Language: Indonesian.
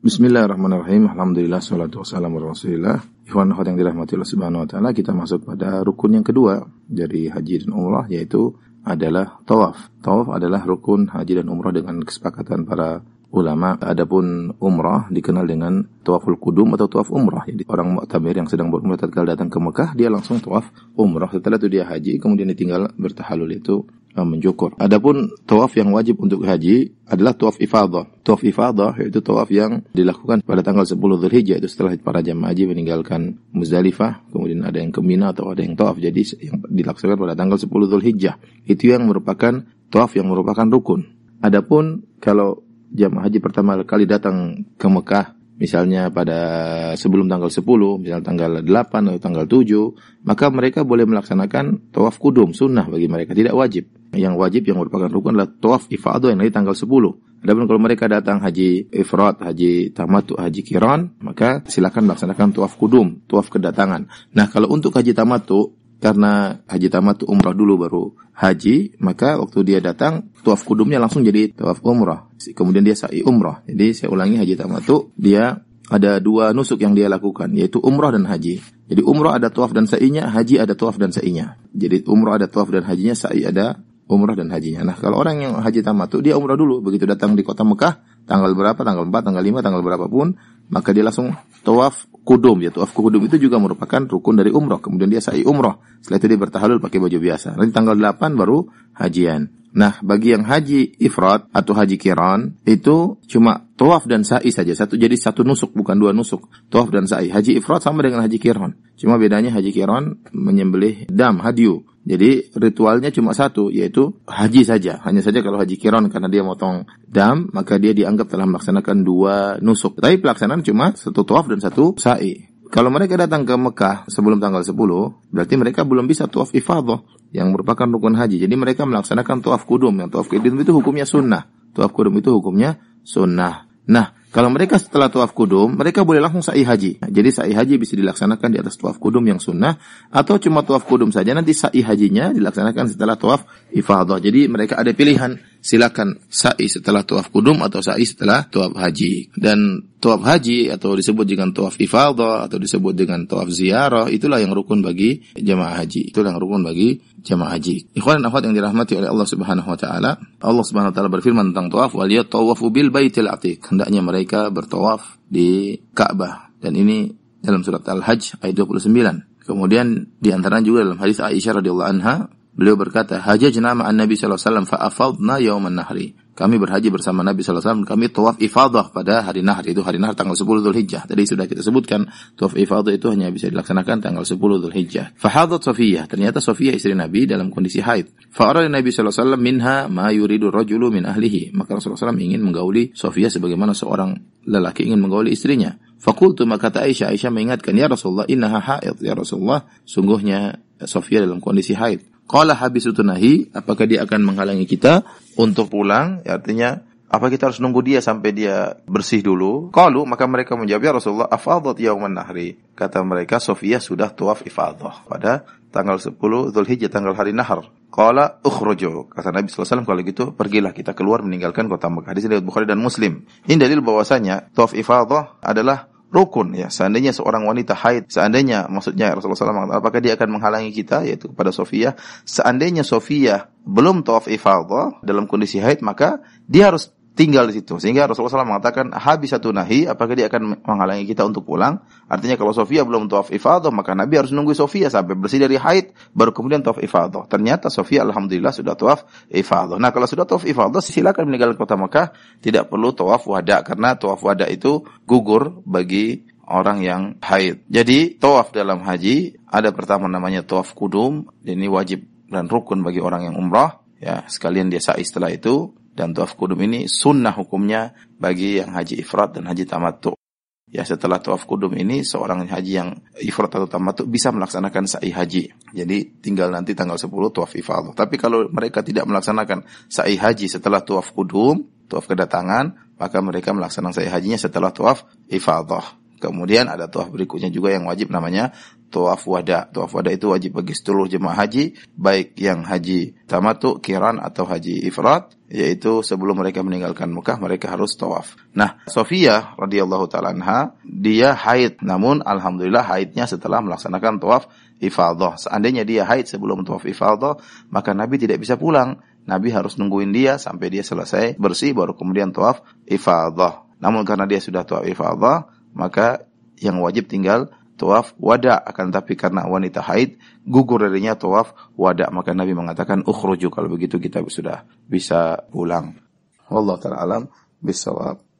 Bismillahirrahmanirrahim. Alhamdulillah, salatu wassalamu ala Rasulillah. Ikhwan akhwat yang dirahmati Allah Subhanahu wa taala, kita masuk pada rukun yang kedua dari haji dan umrah, yaitu adalah tawaf. Tawaf adalah rukun haji dan umrah dengan kesepakatan para ulama. Adapun umrah dikenal dengan tawaful qudum atau tawaf umrah. Jadi orang mu'tamir yang sedang berumrah tatkala datang ke Mekah, dia langsung tawaf umrah. Setelah itu dia haji, kemudian ditinggal bertahalul, itu mencukur. Adapun tawaf yang wajib untuk haji adalah tawaf ifadah. Tawaf ifadah yaitu tawaf yang dilakukan pada tanggal 10 Dzulhijjah, itu setelah para jamaah haji meninggalkan Muzdalifah, kemudian ada yang ke Mina atau ada yang tawaf. Jadi yang dilaksanakan pada tanggal 10 Dzulhijjah itu yang merupakan tawaf yang merupakan rukun. Adapun kalau jamaah haji pertama kali datang ke Mekah, misalnya pada sebelum tanggal 10, misalnya tanggal 8 atau tanggal 7, maka mereka boleh melaksanakan tawaf kudum, sunnah bagi mereka, tidak wajib. Yang wajib yang merupakan rukun adalah tawaf ifadah yang dari tanggal 10. Adapun kalau mereka datang haji ifrad, haji tamattu, haji qiran, maka silakan melaksanakan tawaf kudum, tawaf kedatangan. Nah, kalau untuk haji tamattu, karena haji tamattu umrah dulu baru haji, maka waktu dia datang tawaf kudumnya langsung jadi tawaf umrah. Kemudian dia sa'i umrah. Jadi saya ulangi, haji tamattu dia ada dua nusuk yang dia lakukan, yaitu umrah dan haji. Jadi umrah ada tawaf dan sa'inya, haji ada tawaf dan sa'inya. Jadi umrah ada tawaf dan hajinya, sa'i ada umrah dan hajinya. Nah, kalau orang yang haji tamattu, dia umrah dulu. Begitu datang di kota Mekah, tanggal berapa, tanggal 4, tanggal 5, tanggal berapapun, maka dia langsung tawaf kudum. Ya, tawaf kudum itu juga merupakan rukun dari umrah. Kemudian dia sa'i umrah. Setelah itu dia bertahalul pakai baju biasa. Nanti tanggal 8 baru hajian. Nah, bagi yang haji ifrad atau haji qiran, itu cuma tawaf dan sa'i saja. Jadi satu nusuk, bukan dua nusuk. Tawaf dan sa'i. Haji ifrad sama dengan haji qiran. Cuma bedanya haji qiran menyembelih dam, hadyu. Jadi ritualnya cuma satu, yaitu haji saja. Hanya saja kalau haji qiran karena dia motong dam, maka dia dianggap telah melaksanakan dua nusuk. Tapi pelaksanaan cuma satu tawaf dan satu sa'i. Kalau mereka datang ke Mekah sebelum tanggal 10, berarti mereka belum bisa tawaf ifadah yang merupakan rukun haji. Jadi mereka melaksanakan tawaf kudum. Yang tawaf kudum itu hukumnya sunnah. Tawaf kudum itu hukumnya sunnah. Nah, kalau mereka setelah tawaf kudum, mereka boleh langsung sa'i haji. Jadi sa'i haji bisa dilaksanakan di atas tawaf kudum yang sunnah, atau cuma tawaf kudum saja, nanti sa'i hajinya dilaksanakan setelah tawaf ifadah. Jadi mereka ada pilihan, silakan sa'i setelah tawaf kudum atau sa'i setelah tawaf haji. Dan tawaf haji atau disebut dengan tawaf ifadah atau disebut dengan tawaf ziarah, itulah yang rukun bagi jamaah haji. Itulah yang rukun bagi jamaah haji. Ikhwan dan akhwat yang dirahmati oleh Allah Subhanahu wa taala, Allah Subhanahu wa taala berfirman tentang tawaf, wal yatawafu bil baitil atiq. Hendaknya mereka bertawaf di Ka'bah. Dan ini dalam surat Al-Hajj ayat 29. Kemudian di antaranya juga dalam hadis Aisyah radhiyallahu anha, beliau berkata, hajajna ma'an Nabi sallallahu alaihi wasallam fa afadna yauman nahri. Kami berhaji bersama Nabi sallallahu alaihi wasallam, kami tawaf ifadah pada hari nahr, itu hari nahr tanggal 10 Dzulhijjah. Tadi sudah kita sebutkan, tawaf ifadah itu hanya bisa dilaksanakan tanggal 10 Dzulhijjah. Fahadat Safiyah, ternyata Safiyah istri Nabi dalam kondisi haid. Fa'arada Nabi sallallahu alaihi wasallam minha ma yuridu rajulu min ahlihi. Maka Rasulullah SAW ingin menggauli Safiyah sebagaimana seorang lelaki ingin menggauli istrinya. Faqultu, maka kata Aisyah mengingatkan, ya Rasulullah, innaha haid, ya Rasulullah, sungguhnya Safiyah dalam kondisi haid. Qala habisutunahi, apakah dia akan menghalangi kita untuk pulang? Artinya, apa kita harus nunggu dia sampai dia bersih dulu? Qalu, maka mereka menjawab, ya Rasulullah, afadat yauman nahri. Kata mereka, Safiyah sudah tawaf ifadah pada tanggal 10 Dzulhijjah, tanggal hari nahar. Qala ukhruju. Kata Nabi sallallahu alaihi wasallam, kalau gitu pergilah kita keluar meninggalkan kota Mekah. Hadis riwayat Bukhari dan Muslim. Ini dalil bahwasanya tawaf ifadah adalah rukun, ya. Seandainya seorang wanita haid, seandainya, maksudnya Rasulullah SAW mengatakan, apakah dia akan menghalangi kita, yaitu kepada Safiyah. Seandainya Safiyah belum tawaf ifadah dalam kondisi haid, maka dia harus tinggal di situ. Sehingga Rasulullah SAW mengatakan, habisatunahi, apakah dia akan menghalangi kita untuk pulang? Artinya kalau Safiyah belum tawaf ifadah, maka Nabi harus nunggu Safiyah sampai bersih dari haid, baru kemudian tawaf ifadah. Ternyata Safiyah alhamdulillah sudah tawaf ifadah. Nah, kalau sudah tawaf ifadah, silakan meninggalkan kota Mekah, tidak perlu tawaf wada, karena tawaf wada itu gugur bagi orang yang haid. Jadi tawaf dalam haji ada pertama namanya tawaf kudum, ini wajib dan rukun bagi orang yang umrah, ya, sekalian dia sa'i setelah itu. Dan tawaf kudum ini sunnah hukumnya bagi yang haji ifrad dan haji tamattu. Ya, setelah tawaf kudum ini seorang haji yang ifrad atau tamattu bisa melaksanakan sa'i haji. Jadi tinggal nanti tanggal 10 tawaf ifadah. Tapi kalau mereka tidak melaksanakan sa'i haji setelah tawaf kudum, tawaf kedatangan, maka mereka melaksanakan sa'i hajinya setelah tawaf ifadah. Kemudian ada tawaf berikutnya juga yang wajib, namanya tawaf wada. Tawaf wada itu wajib bagi seluruh jemaah haji, baik yang haji tamattu, qiran atau haji ifrad, yaitu sebelum mereka meninggalkan Mekah mereka harus tawaf. Nah, Sofiyah radhiyallahu taala anha, dia haid, namun alhamdulillah haidnya setelah melaksanakan tawaf ifadah. Seandainya dia haid sebelum tawaf ifadah, maka Nabi tidak bisa pulang. Nabi harus nungguin dia sampai dia selesai bersih baru kemudian tawaf ifadah. Namun karena dia sudah tawaf ifadah, maka yang wajib tinggal tawaf wada. Akan tapi karena wanita haid, gugur darinya tawaf wada, maka Nabi mengatakan ukhruju, kalau begitu kita sudah bisa pulang. Wallahu ta'ala alam bisawab.